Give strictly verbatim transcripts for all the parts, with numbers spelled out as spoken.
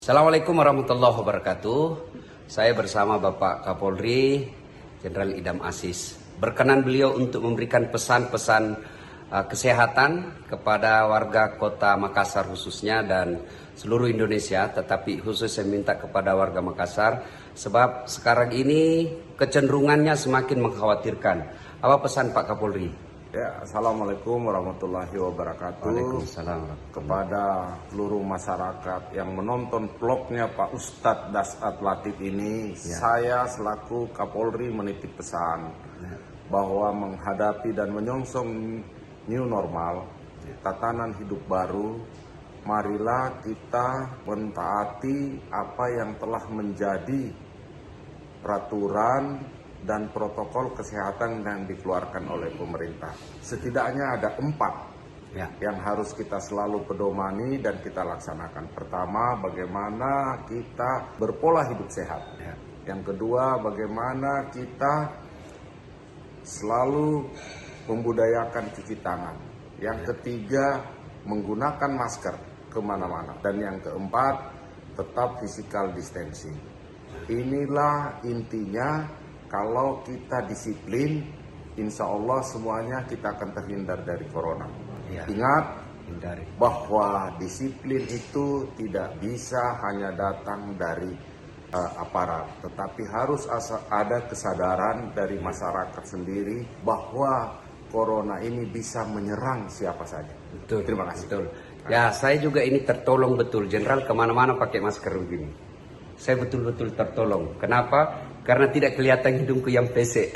Assalamualaikum warahmatullahi wabarakatuh. Saya bersama Bapak Kapolri Jenderal Idham Aziz. Berkenan beliau untuk memberikan pesan-pesan uh, kesehatan kepada warga kota Makassar khususnya dan seluruh Indonesia. Tetapi khusus saya minta kepada warga Makassar sebab sekarang ini kecenderungannya semakin mengkhawatirkan. Apa pesan Pak Kapolri? Ya, Assalamualaikum warahmatullahi wabarakatuh. Waalaikumsalam. Kepada seluruh masyarakat yang menonton vlognya Pak Ustadz Dasat Latif ini, ya. Saya selaku Kapolri menitip pesan ya. bahwa menghadapi dan menyongsong new normal, ya. tatanan hidup baru, marilah kita mentaati apa yang telah menjadi peraturan dan protokol kesehatan yang dikeluarkan oleh pemerintah. Setidaknya ada empat ya. yang harus kita selalu pedomani dan kita laksanakan. Pertama, bagaimana kita berpola hidup sehat. Ya. Yang kedua, bagaimana kita selalu membudayakan cuci tangan. Yang ya. ketiga, menggunakan masker kemana-mana. Dan yang keempat, tetap physical distancing. Inilah intinya. Kalau kita disiplin, insya Allah semuanya kita akan terhindar dari corona. Ya. Ingat Hindari. bahwa disiplin itu tidak bisa hanya datang dari uh, aparat, tetapi harus ada kesadaran dari masyarakat sendiri bahwa corona ini bisa menyerang siapa saja. Betul. Terima kasih. Betul. Ya, saya juga ini tertolong betul. Jenderal kemana-mana pakai masker begini. Saya betul-betul tertolong. Kenapa? Karena tidak kelihatan hidungku yang pesek.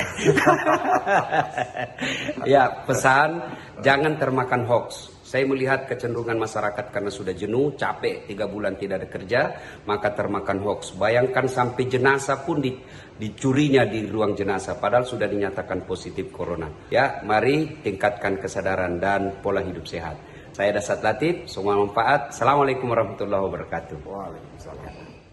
Ya, pesan jangan termakan hoax. Saya melihat kecenderungan masyarakat karena sudah jenuh, capek, tiga bulan tidak ada kerja, maka termakan hoax. Bayangkan sampai jenazah pun di, dicurinya di ruang jenazah, padahal sudah dinyatakan positif corona. Ya, mari tingkatkan kesadaran dan pola hidup sehat. Saya Dasat Latif, semua manfaat. Assalamualaikum warahmatullahi wabarakatuh. Waalaikumsalam.